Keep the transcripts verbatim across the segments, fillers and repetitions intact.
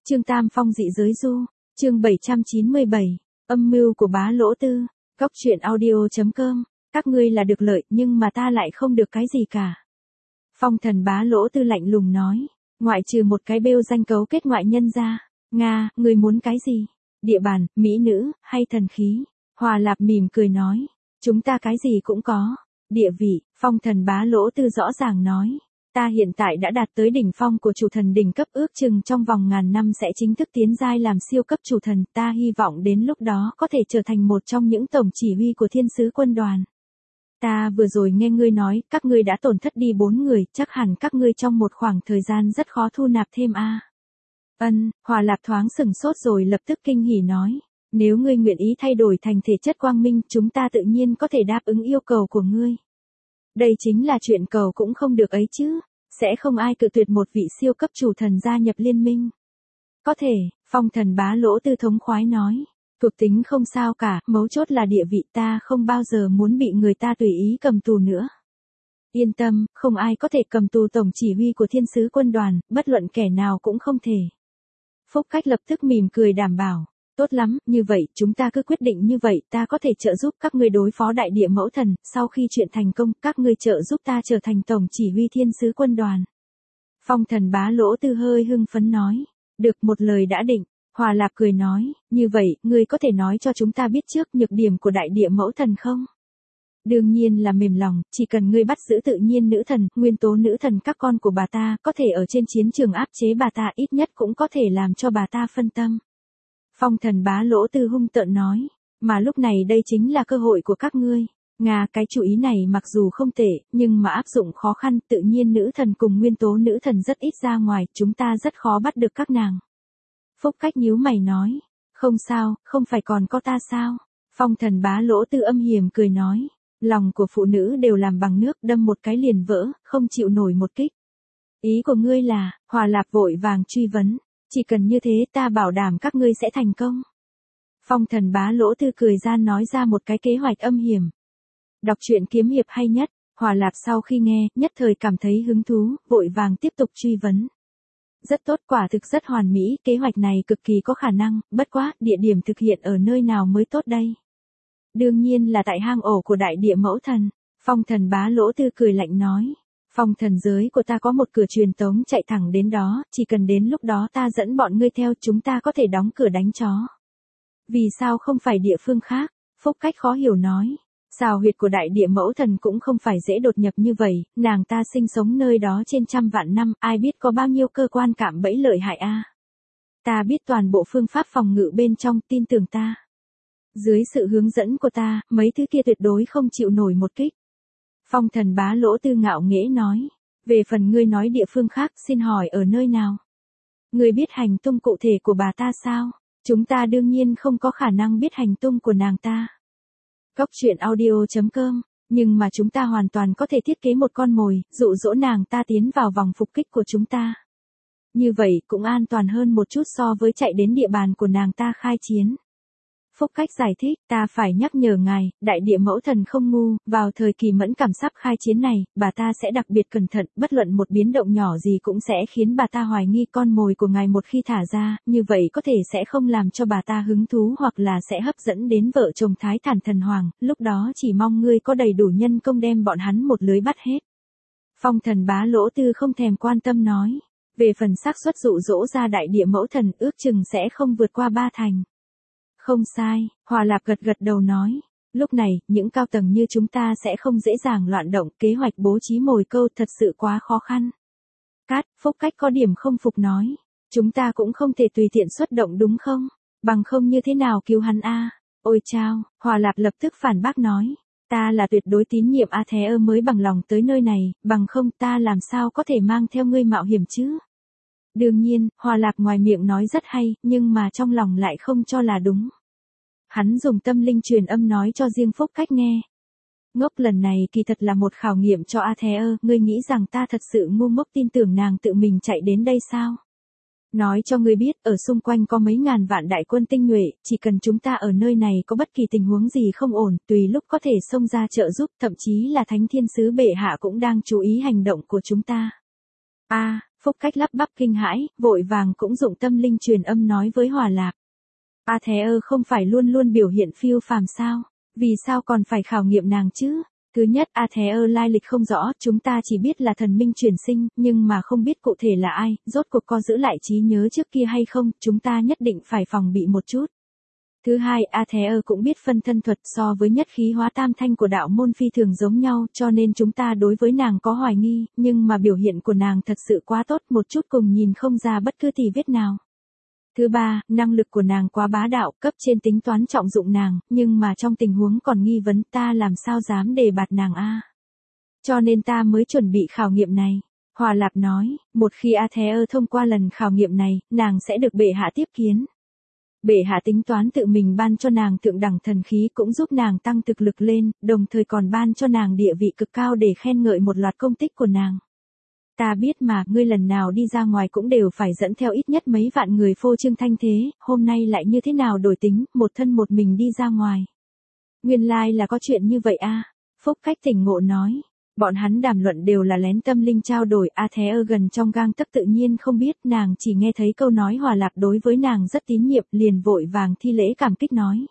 Chương Tam Phong dị giới du, chương bảy trăm chín mươi bảy, âm mưu của bá lỗ tư, góc truyện audio chấm com, các ngươi là được lợi nhưng mà ta lại không được cái gì cả. Phong thần bá lỗ tư lạnh lùng nói, ngoại trừ một cái bêu danh cấu kết ngoại nhân ra, Nga, ngươi muốn cái gì? Địa bàn, mỹ nữ, hay thần khí? Hòa Lạp mỉm cười nói, chúng ta cái gì cũng có. Địa vị, phong thần bá lỗ tư rõ ràng nói, ta hiện tại đã đạt tới đỉnh phong của chủ thần đỉnh cấp, ước chừng trong vòng ngàn năm sẽ chính thức tiến giai làm siêu cấp chủ thần, ta hy vọng đến lúc đó có thể trở thành một trong những tổng chỉ huy của thiên sứ quân đoàn. Ta vừa rồi nghe ngươi nói, các ngươi đã tổn thất đi bốn người, chắc hẳn các ngươi trong một khoảng thời gian rất khó thu nạp thêm a. À. Ân, Hòa Lạp thoáng sừng sốt rồi lập tức kinh hỉ nói, nếu ngươi nguyện ý thay đổi thành thể chất quang minh, chúng ta tự nhiên có thể đáp ứng yêu cầu của ngươi. Đây chính là chuyện cầu cũng không được ấy chứ, sẽ không ai cự tuyệt một vị siêu cấp chủ thần gia nhập liên minh. Có thể, phong thần bá lỗ tư thống khoái nói, thuộc tính không sao cả, mấu chốt là địa vị, ta không bao giờ muốn bị người ta tùy ý cầm tù nữa. Yên tâm, không ai có thể cầm tù tổng chỉ huy của thiên sứ quân đoàn, bất luận kẻ nào cũng không thể. Phúc Cách lập tức mỉm cười đảm bảo. Tốt lắm, như vậy, chúng ta cứ quyết định như vậy, ta có thể trợ giúp các ngươi đối phó đại địa mẫu thần, sau khi chuyện thành công, các ngươi trợ giúp ta trở thành tổng chỉ huy thiên sứ quân đoàn. Phong thần bá lỗ tư hơi hưng phấn nói, được, một lời đã định. Hòa Lạp cười nói, như vậy, ngươi có thể nói cho chúng ta biết trước nhược điểm của đại địa mẫu thần không? Đương nhiên là mềm lòng, chỉ cần ngươi bắt giữ tự nhiên nữ thần, nguyên tố nữ thần các con của bà ta, có thể ở trên chiến trường áp chế bà ta, ít nhất cũng có thể làm cho bà ta phân tâm. Phong thần bá lỗ tư hung tợn nói, mà lúc này đây chính là cơ hội của các ngươi. Nga, cái chủ ý này mặc dù không tệ, nhưng mà áp dụng khó khăn, tự nhiên nữ thần cùng nguyên tố nữ thần rất ít ra ngoài, chúng ta rất khó bắt được các nàng. Phúc Cách nhíu mày nói, không sao, không phải còn có ta sao? Phong thần bá lỗ tư âm hiểm cười nói, lòng của phụ nữ đều làm bằng nước, đâm một cái liền vỡ, không chịu nổi một kích. Ý của ngươi là, Hòa Lạp vội vàng truy vấn. Chỉ cần như thế ta bảo đảm các ngươi sẽ thành công. Phong thần bá lỗ tư cười gian nói ra một cái kế hoạch âm hiểm. Đọc truyện kiếm hiệp hay nhất, Hòa Lạp sau khi nghe, nhất thời cảm thấy hứng thú, vội vàng tiếp tục truy vấn. Rất tốt, quả thực rất hoàn mỹ, kế hoạch này cực kỳ có khả năng, bất quá, địa điểm thực hiện ở nơi nào mới tốt đây? Đương nhiên là tại hang ổ của đại địa mẫu thần. Phong thần bá lỗ tư cười lạnh nói. Phong thần giới của ta có một cửa truyền tống chạy thẳng đến đó, chỉ cần đến lúc đó ta dẫn bọn ngươi theo, chúng ta có thể đóng cửa đánh chó. Vì sao không phải địa phương khác? Phúc Cách khó hiểu nói. Xào huyệt của đại địa mẫu thần cũng không phải dễ đột nhập như vậy, nàng ta sinh sống nơi đó trên trăm vạn năm, ai biết có bao nhiêu cơ quan cạm bẫy lợi hại a. À? Ta biết toàn bộ phương pháp phòng ngự bên trong, tin tưởng ta. Dưới sự hướng dẫn của ta, mấy thứ kia tuyệt đối không chịu nổi một kích. Phong thần bá lỗ tư ngạo nghễ nói, về phần ngươi nói địa phương khác, xin hỏi ở nơi nào? Ngươi biết hành tung cụ thể của bà ta sao? Chúng ta đương nhiên không có khả năng biết hành tung của nàng ta. Góc truyện audio chấm com, nhưng mà chúng ta hoàn toàn có thể thiết kế một con mồi, dụ dỗ nàng ta tiến vào vòng phục kích của chúng ta. Như vậy cũng an toàn hơn một chút so với chạy đến địa bàn của nàng ta khai chiến. Phúc Cách giải thích, ta phải nhắc nhở ngài, đại địa mẫu thần không ngu, vào thời kỳ mẫn cảm sắp khai chiến này, bà ta sẽ đặc biệt cẩn thận, bất luận một biến động nhỏ gì cũng sẽ khiến bà ta hoài nghi con mồi của ngài một khi thả ra, như vậy có thể sẽ không làm cho bà ta hứng thú hoặc là sẽ hấp dẫn đến vợ chồng Thái Thản Thần Hoàng, lúc đó chỉ mong ngươi có đầy đủ nhân công đem bọn hắn một lưới bắt hết. Phong thần bá lỗ tư không thèm quan tâm nói, về phần xác suất dụ dỗ ra đại địa mẫu thần ước chừng sẽ không vượt qua ba thành. Không sai, Hòa Lạp gật gật đầu nói, lúc này, những cao tầng như chúng ta sẽ không dễ dàng loạn động, kế hoạch bố trí mồi câu thật sự quá khó khăn. Cát, Phúc Cách có điểm không phục nói, chúng ta cũng không thể tùy tiện xuất động đúng không? Bằng không như thế nào cứu hắn a? À? Ôi chao, Hòa Lạp lập tức phản bác nói, ta là tuyệt đối tín nhiệm A Thế ơ mới bằng lòng tới nơi này, bằng không ta làm sao có thể mang theo ngươi mạo hiểm chứ? Đương nhiên, Hòa Lạp ngoài miệng nói rất hay, nhưng mà trong lòng lại không cho là đúng. Hắn dùng tâm linh truyền âm nói cho riêng Phúc Cách nghe. Ngốc, lần này kỳ thật là một khảo nghiệm cho A Thế ơ, ngươi nghĩ rằng ta thật sự ngu ngốc tin tưởng nàng tự mình chạy đến đây sao? Nói cho ngươi biết, ở xung quanh có mấy ngàn vạn đại quân tinh nhuệ, chỉ cần chúng ta ở nơi này có bất kỳ tình huống gì không ổn, tùy lúc có thể xông ra trợ giúp, thậm chí là Thánh Thiên Sứ bệ hạ cũng đang chú ý hành động của chúng ta. A, Phúc Cách lắp bắp kinh hãi, vội vàng cũng dụng tâm linh truyền âm nói với Hòa Lạc. A thế ơ không phải luôn luôn biểu hiện phiêu phàm sao? Vì sao còn phải khảo nghiệm nàng chứ? Thứ nhất, A thế ơ lai lịch không rõ, chúng ta chỉ biết là thần minh chuyển sinh, nhưng mà không biết cụ thể là ai, rốt cuộc có giữ lại trí nhớ trước kia hay không, chúng ta nhất định phải phòng bị một chút. Thứ hai, A thế ơ cũng biết phân thân thuật so với nhất khí hóa tam thanh của đạo môn phi thường giống nhau, cho nên chúng ta đối với nàng có hoài nghi, nhưng mà biểu hiện của nàng thật sự quá tốt, một chút cùng nhìn không ra bất cứ tì vết nào. Thứ ba, năng lực của nàng quá bá đạo, cấp trên tính toán trọng dụng nàng, nhưng mà trong tình huống còn nghi vấn ta làm sao dám đề bạt nàng a? Cho nên ta mới chuẩn bị khảo nghiệm này. Hòa Lạp nói, một khi A thế ơ thông qua lần khảo nghiệm này, nàng sẽ được bệ hạ tiếp kiến. Bệ hạ tính toán tự mình ban cho nàng thượng đẳng thần khí cũng giúp nàng tăng thực lực lên, đồng thời còn ban cho nàng địa vị cực cao để khen ngợi một loạt công tích của nàng. Ta biết mà, ngươi lần nào đi ra ngoài cũng đều phải dẫn theo ít nhất mấy vạn người phô trương thanh thế, hôm nay lại như thế nào đổi tính, một thân một mình đi ra ngoài. Nguyên lai là có chuyện như vậy a. Phúc Cách tỉnh ngộ nói. Bọn hắn đàm luận đều là lén tâm linh trao đổi, A thế ơ gần trong gang tấc tự nhiên không biết, nàng chỉ nghe thấy câu nói Hòa Lạc đối với nàng rất tín nhiệm, liền vội vàng thi lễ cảm kích nói.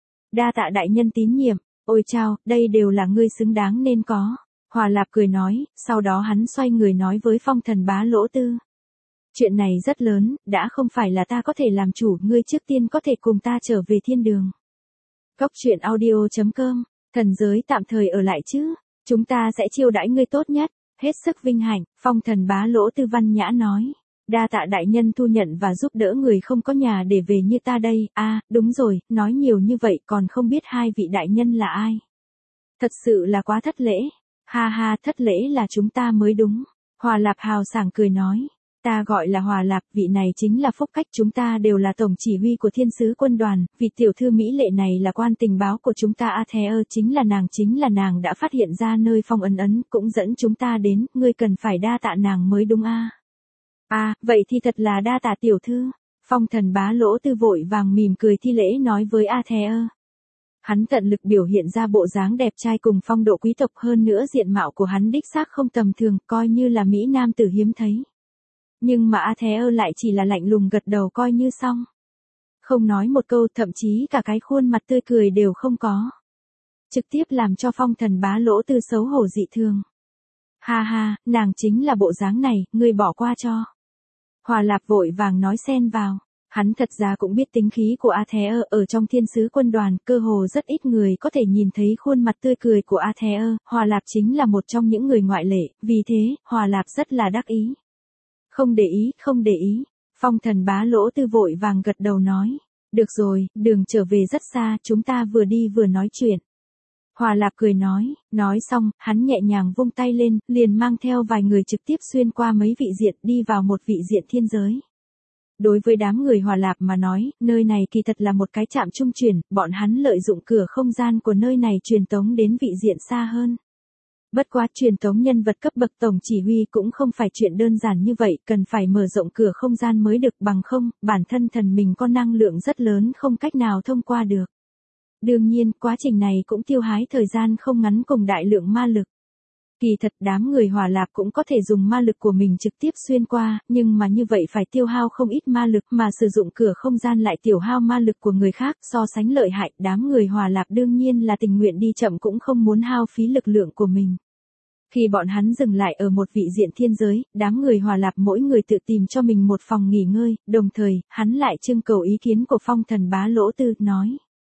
Đa tạ đại nhân tín nhiệm, ôi chao, đây đều là ngươi xứng đáng nên có. Hòa Lạp cười nói, sau đó hắn xoay người nói với Phong Thần Bá Lỗ Tư. Chuyện này rất lớn, đã không phải là ta có thể làm chủ, ngươi trước tiên có thể cùng ta trở về thiên đường. Cốc truyện audio chấm com, thần giới tạm thời ở lại chứ, chúng ta sẽ chiêu đãi ngươi tốt nhất, hết sức vinh hạnh, Phong Thần Bá Lỗ Tư văn nhã nói. Đa tạ đại nhân thu nhận và giúp đỡ người không có nhà để về như ta đây, a à, đúng rồi, nói nhiều như vậy còn không biết hai vị đại nhân là ai. Thật sự là quá thất lễ. Ha ha, thất lễ là chúng ta mới đúng. Hòa Lạp hào sảng cười nói. Ta gọi là Hòa Lạp, vị này chính là Phúc Cách, chúng ta đều là tổng chỉ huy của thiên sứ quân đoàn, vị tiểu thư mỹ lệ này là quan tình báo của chúng ta. A thế ơ chính là nàng, chính là nàng đã phát hiện ra nơi phong ấn ấn, cũng dẫn chúng ta đến, ngươi cần phải đa tạ nàng mới đúng a. À. À, vậy thì thật là đa tạ tiểu thư. Phong Thần Bá Lỗ Tư vội vàng mỉm cười thi lễ nói với A thế ơ. Hắn tận lực biểu hiện ra bộ dáng đẹp trai cùng phong độ quý tộc, hơn nữa diện mạo của hắn đích xác không tầm thường, coi như là mỹ nam tử hiếm thấy. Nhưng mà A thế ơ lại chỉ là lạnh lùng gật đầu coi như xong. Không nói một câu, thậm chí cả cái khuôn mặt tươi cười đều không có. Trực tiếp làm cho Phong Thần Bá Lỗ Tư xấu hổ dị thường. Ha ha, nàng chính là bộ dáng này, ngươi bỏ qua cho. Hòa Lạp vội vàng nói xen vào. Hắn thật ra cũng biết tính khí của A thế ơ, ở trong thiên sứ quân đoàn, cơ hồ rất ít người có thể nhìn thấy khuôn mặt tươi cười của A thế ơ, Hòa Lạp chính là một trong những người ngoại lệ, vì thế, Hòa Lạp rất là đắc ý. Không để ý, không để ý, Phong Thần Bá Lỗ Tư vội vàng gật đầu nói. Được rồi, đường trở về rất xa, chúng ta vừa đi vừa nói chuyện. Hòa Lạp cười nói, nói xong, hắn nhẹ nhàng vung tay lên, liền mang theo vài người trực tiếp xuyên qua mấy vị diện đi vào một vị diện thiên giới. Đối với đám người Hòa Lạp mà nói, nơi này kỳ thật là một cái trạm trung chuyển, bọn hắn lợi dụng cửa không gian của nơi này truyền tống đến vị diện xa hơn. Bất quá truyền tống nhân vật cấp bậc tổng chỉ huy cũng không phải chuyện đơn giản như vậy, cần phải mở rộng cửa không gian mới được, bằng không, bản thân thần mình có năng lượng rất lớn không cách nào thông qua được. Đương nhiên, quá trình này cũng tiêu hái thời gian không ngắn cùng đại lượng ma lực. Kỳ thật đám người Hòa Lạp cũng có thể dùng ma lực của mình trực tiếp xuyên qua, nhưng mà như vậy phải tiêu hao không ít ma lực, mà sử dụng cửa không gian lại tiểu hao ma lực của người khác, so sánh lợi hại, đám người Hòa Lạp đương nhiên là tình nguyện đi chậm cũng không muốn hao phí lực lượng của mình. Khi bọn hắn dừng lại ở một vị diện thiên giới, đám người Hòa Lạp mỗi người tự tìm cho mình một phòng nghỉ ngơi, đồng thời, hắn lại trưng cầu ý kiến của Phong Thần Bá Lỗ Tư, nói.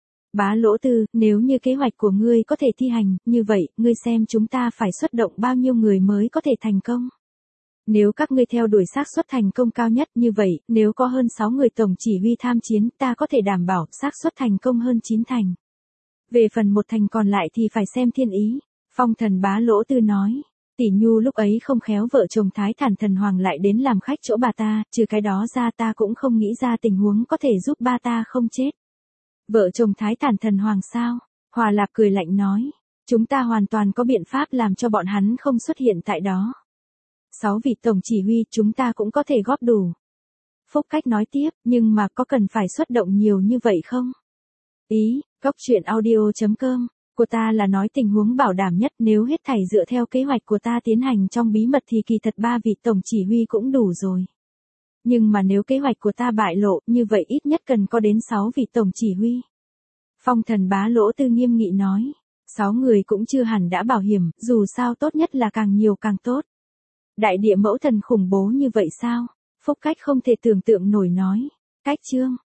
Bá Lỗ Tư, nếu như kế hoạch của ngươi có thể thi hành, như vậy, ngươi xem chúng ta phải xuất động bao nhiêu người mới có thể thành công. Nếu các ngươi theo đuổi xác suất thành công cao nhất, như vậy, nếu có hơn sáu người tổng chỉ huy tham chiến, ta có thể đảm bảo xác suất thành công hơn chín thành. Về phần một thành còn lại thì phải xem thiên ý. Phong Thần Bá Lỗ Tư nói. Tỷ Nhu lúc ấy không khéo vợ chồng Thái Thản Thần Hoàng lại đến làm khách chỗ bà ta, trừ cái đó ra ta cũng không nghĩ ra tình huống có thể giúp ba ta không chết. Vợ chồng Thái Thản Thần Hoàng sao? Hòa Lạp cười lạnh nói. Chúng ta hoàn toàn có biện pháp làm cho bọn hắn không xuất hiện tại đó. Sáu vị tổng chỉ huy chúng ta cũng có thể góp đủ. Phúc Cách nói tiếp, nhưng mà có cần phải xuất động nhiều như vậy không? Ý, cốc truyện audio chấm com của ta là nói tình huống bảo đảm nhất, nếu hết thảy dựa theo kế hoạch của ta tiến hành trong bí mật thì kỳ thật ba vị tổng chỉ huy cũng đủ rồi. Nhưng mà nếu kế hoạch của ta bại lộ, như vậy ít nhất cần có đến sáu vị tổng chỉ huy. Phong thần bá lỗ tư nghiêm nghị nói. Sáu người cũng chưa hẳn đã bảo hiểm, dù sao tốt nhất là càng nhiều càng tốt. Đại địa mẫu thần khủng bố như vậy sao? Phúc Cách không thể tưởng tượng nổi nói. Cách chương.